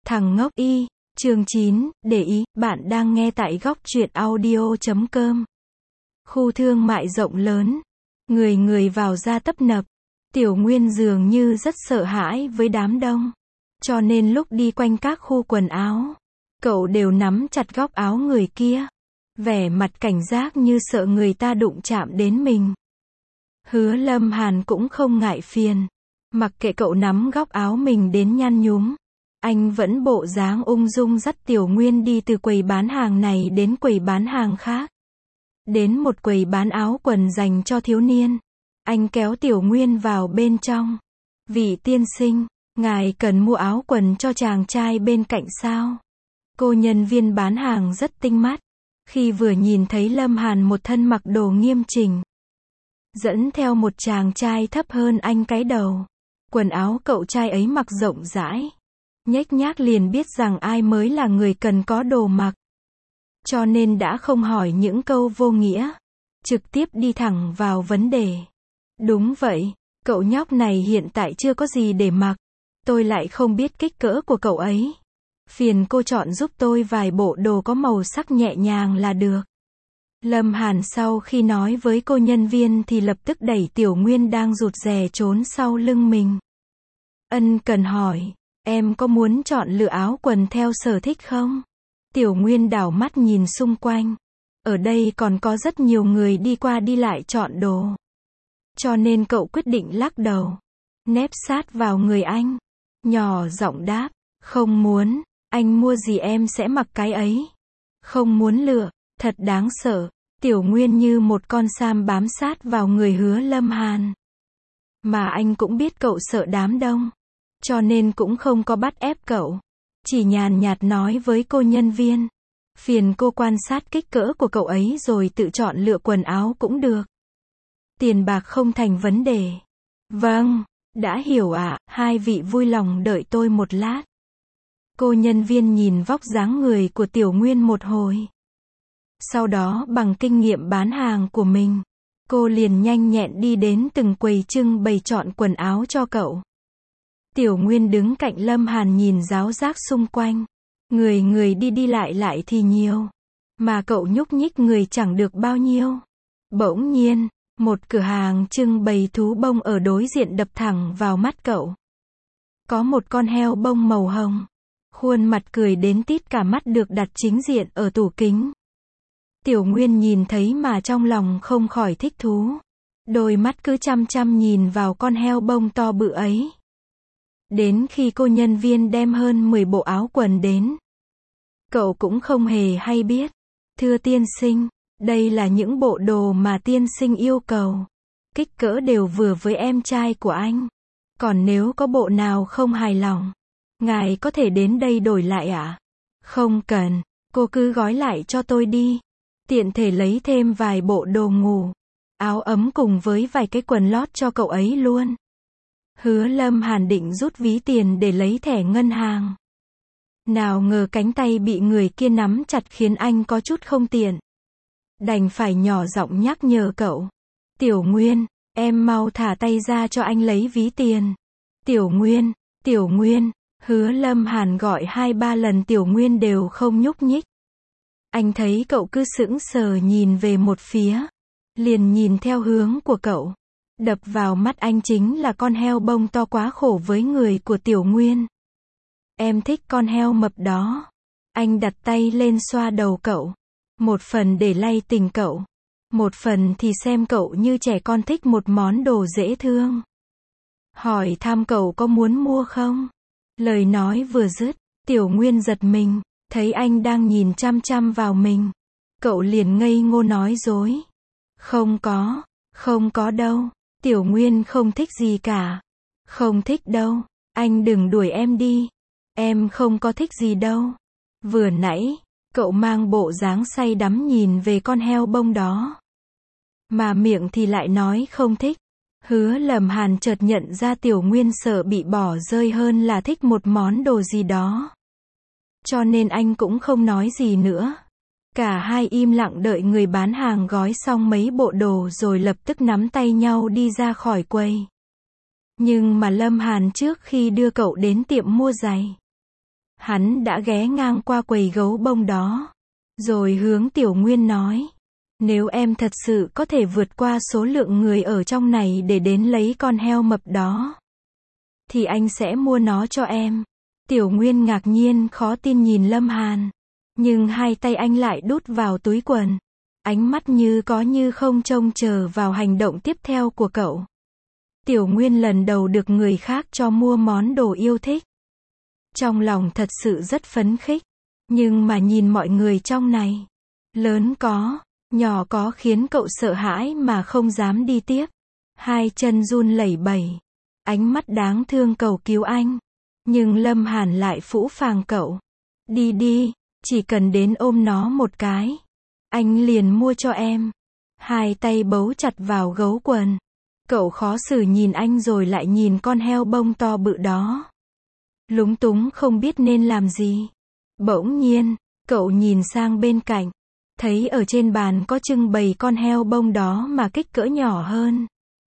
Thằng ngốc y, chương 9, để ý, bạn đang nghe tại góc truyện audio.com. Khu thương mại rộng lớn, người người vào ra tấp nập. Tiểu Nguyên dường như rất sợ hãi với đám đông. Cho nên lúc đi quanh các khu quần áo, cậu đều nắm chặt góc áo người kia. Vẻ mặt cảnh giác như sợ người ta đụng chạm đến mình. Hứa Lâm Hàn cũng không ngại phiền. Mặc kệ cậu nắm góc áo mình đến nhăn nhúm. Anh vẫn bộ dáng ung dung dắt Tiểu Nguyên đi từ quầy bán hàng này đến quầy bán hàng khác. Đến một quầy bán áo quần dành cho thiếu niên. Anh kéo Tiểu Nguyên vào bên trong. Vị tiên sinh, ngài cần mua áo quần cho chàng trai bên cạnh sao? Cô nhân viên bán hàng rất tinh mắt. Khi vừa nhìn thấy Lâm Hàn một thân mặc đồ nghiêm chỉnh, dẫn theo một chàng trai thấp hơn anh cái đầu. Quần áo cậu trai ấy mặc rộng rãi. Nhếch nhác liền biết rằng ai mới là người cần có đồ mặc. Cho nên đã không hỏi những câu vô nghĩa. Trực tiếp đi thẳng vào vấn đề. Đúng vậy, cậu nhóc này hiện tại chưa có gì để mặc. Tôi lại không biết kích cỡ của cậu ấy. Phiền cô chọn giúp tôi vài bộ đồ có màu sắc nhẹ nhàng là được. Lâm Hàn sau khi nói với cô nhân viên thì lập tức đẩy Tiểu Nguyên đang rụt rè trốn sau lưng mình. Ân cần hỏi, em có muốn chọn lựa áo quần theo sở thích không? Tiểu Nguyên đảo mắt nhìn xung quanh. Ở đây còn có rất nhiều người đi qua đi lại chọn đồ. Cho nên cậu quyết định lắc đầu. Nép sát vào người anh. Nhỏ giọng đáp, không muốn, anh mua gì em sẽ mặc cái ấy. Không muốn lựa, thật đáng sợ. Tiểu Nguyên như một con sam bám sát vào người Hứa Lâm Hàn. Mà anh cũng biết cậu sợ đám đông. Cho nên cũng không có bắt ép cậu. Chỉ nhàn nhạt nói với cô nhân viên. Phiền cô quan sát kích cỡ của cậu ấy rồi tự chọn lựa quần áo cũng được. Tiền bạc không thành vấn đề. Vâng, đã hiểu ạ, hai vị vui lòng đợi tôi một lát. Cô nhân viên nhìn vóc dáng người của Tiểu Nguyên một hồi. Sau đó bằng kinh nghiệm bán hàng của mình, cô liền nhanh nhẹn đi đến từng quầy trưng bày chọn quần áo cho cậu. Tiểu Nguyên đứng cạnh Lâm Hàn nhìn ráo rác xung quanh. Người đi lại thì nhiều. Mà cậu nhúc nhích người chẳng được bao nhiêu. Bỗng nhiên, một cửa hàng trưng bày thú bông ở đối diện đập thẳng vào mắt cậu. Có một con heo bông màu hồng. Khuôn mặt cười đến tít cả mắt được đặt chính diện ở tủ kính. Tiểu Nguyên nhìn thấy mà trong lòng không khỏi thích thú. Đôi mắt cứ chăm chăm nhìn vào con heo bông to bự ấy. Đến khi cô nhân viên đem hơn 10 bộ áo quần đến. Cậu cũng không hề hay biết. Thưa tiên sinh, đây là những bộ đồ mà tiên sinh yêu cầu. Kích cỡ đều vừa với em trai của anh. Còn nếu có bộ nào không hài lòng, ngài có thể đến đây đổi lại ạ? Không cần, cô cứ gói lại cho tôi đi. Tiện thể lấy thêm vài bộ đồ ngủ, áo ấm cùng với vài cái quần lót cho cậu ấy luôn. Hứa Lâm Hàn định rút ví tiền để lấy thẻ ngân hàng. Nào ngờ cánh tay bị người kia nắm chặt khiến anh có chút không tiện. Đành phải nhỏ giọng nhắc nhở cậu. Tiểu Nguyên, em mau thả tay ra cho anh lấy ví tiền. Tiểu Nguyên, Hứa Lâm Hàn gọi 2-3 lần Tiểu Nguyên đều không nhúc nhích. Anh thấy cậu cứ sững sờ nhìn về một phía. Liền nhìn theo hướng của cậu. Đập vào mắt anh chính là con heo bông to quá khổ với người của Tiểu Nguyên. Em thích con heo mập đó. Anh đặt tay lên xoa đầu cậu. Một phần để lay tình cậu. Một phần thì xem cậu như trẻ con thích một món đồ dễ thương. Hỏi thăm cậu có muốn mua không? Lời nói vừa dứt, Tiểu Nguyên giật mình. Thấy anh đang nhìn chăm chăm vào mình. Cậu liền ngây ngô nói dối. Không có đâu. Tiểu Nguyên không thích gì cả. Không thích đâu. Anh đừng đuổi em đi. Em không có thích gì đâu. Vừa nãy, cậu mang bộ dáng say đắm nhìn về con heo bông đó. Mà miệng thì lại nói không thích. Hứa Lâm Hàn chợt nhận ra Tiểu Nguyên sợ bị bỏ rơi hơn là thích một món đồ gì đó. Cho nên anh cũng không nói gì nữa. Cả hai im lặng đợi người bán hàng gói xong mấy bộ đồ rồi lập tức nắm tay nhau đi ra khỏi quầy. Nhưng mà Lâm Hàn trước khi đưa cậu đến tiệm mua giày, Hắn đã ghé ngang qua quầy gấu bông đó. Rồi hướng Tiểu Nguyên nói. Nếu em thật sự có thể vượt qua số lượng người ở trong này để đến lấy con heo mập đó, thì anh sẽ mua nó cho em. Tiểu Nguyên ngạc nhiên khó tin nhìn Lâm Hàn. Nhưng hai tay anh lại đút vào túi quần. Ánh mắt như có như không trông chờ vào hành động tiếp theo của cậu. Tiểu Nguyên lần đầu được người khác cho mua món đồ yêu thích. Trong lòng thật sự rất phấn khích. Nhưng mà nhìn mọi người trong này, lớn có, nhỏ có, khiến cậu sợ hãi mà không dám đi tiếp. Hai chân run lẩy bẩy. Ánh mắt đáng thương cầu cứu anh. Nhưng Lâm Hàn lại phũ phàng cậu. Đi đi, chỉ cần đến ôm nó một cái, anh liền mua cho em. Hai tay bấu chặt vào gấu quần. Cậu khó xử nhìn anh rồi lại nhìn con heo bông to bự đó. Lúng túng không biết nên làm gì. Bỗng nhiên, cậu nhìn sang bên cạnh. Thấy ở trên bàn có trưng bày con heo bông đó mà kích cỡ nhỏ hơn.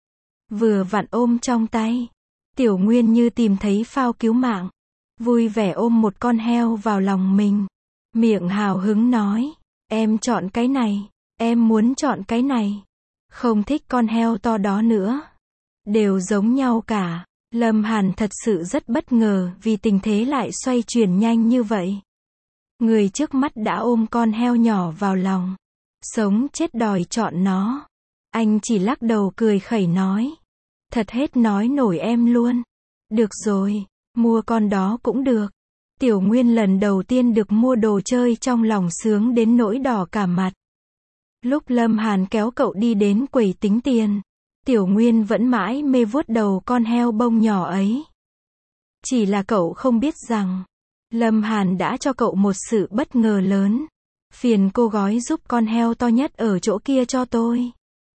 Vừa vặn ôm trong tay. Tiểu Nguyên như tìm thấy phao cứu mạng. Vui vẻ ôm một con heo vào lòng mình. Miệng hào hứng nói. Em chọn cái này. Em muốn chọn cái này. Không thích con heo to đó nữa. Đều giống nhau cả. Lâm Hàn thật sự rất bất ngờ vì tình thế lại xoay chuyển nhanh như vậy. Người trước mắt đã ôm con heo nhỏ vào lòng. Sống chết đòi chọn nó. Anh chỉ lắc đầu cười khẩy nói. Thật hết nói nổi em luôn. Được rồi, mua con đó cũng được. Tiểu Nguyên lần đầu tiên được mua đồ chơi trong lòng sướng đến nỗi đỏ cả mặt. Lúc Lâm Hàn kéo cậu đi đến quầy tính tiền, Tiểu Nguyên vẫn mãi mê vuốt đầu con heo bông nhỏ ấy. Chỉ là cậu không biết rằng, Lâm Hàn đã cho cậu một sự bất ngờ lớn. Phiền cô gói giúp con heo to nhất ở chỗ kia cho tôi.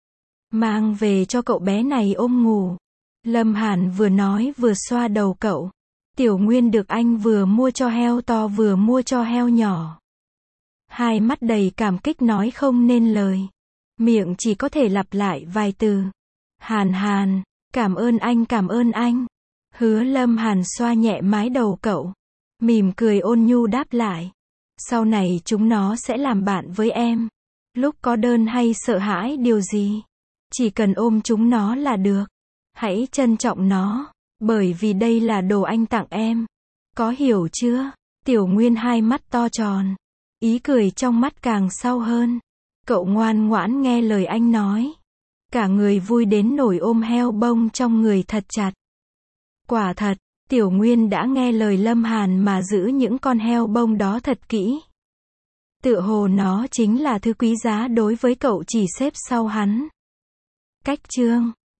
Mang về cho cậu bé này ôm ngủ. Lâm Hàn vừa nói vừa xoa đầu cậu. Tiểu Nguyên được anh vừa mua cho heo to vừa mua cho heo nhỏ. Hai mắt đầy cảm kích nói không nên lời. Miệng chỉ có thể lặp lại vài từ. Hàn Hàn, cảm ơn anh, cảm ơn anh. Hứa Lâm Hàn xoa nhẹ mái đầu cậu. Mỉm cười ôn nhu đáp lại. Sau này chúng nó sẽ làm bạn với em. Lúc có đơn hay sợ hãi điều gì, chỉ cần ôm chúng nó là được. Hãy trân trọng nó, bởi vì đây là đồ anh tặng em. Có hiểu chưa? Tiểu Nguyên hai mắt to tròn. Ý cười trong mắt càng sâu hơn. Cậu ngoan ngoãn nghe lời anh nói. Cả người vui đến nổi ôm heo bông trong người thật chặt. Quả thật, Tiểu Nguyên đã nghe lời Lâm Hàn mà giữ những con heo bông đó thật kỹ. Tựa hồ nó chính là thứ quý giá đối với cậu, chỉ xếp sau hắn. Cách chương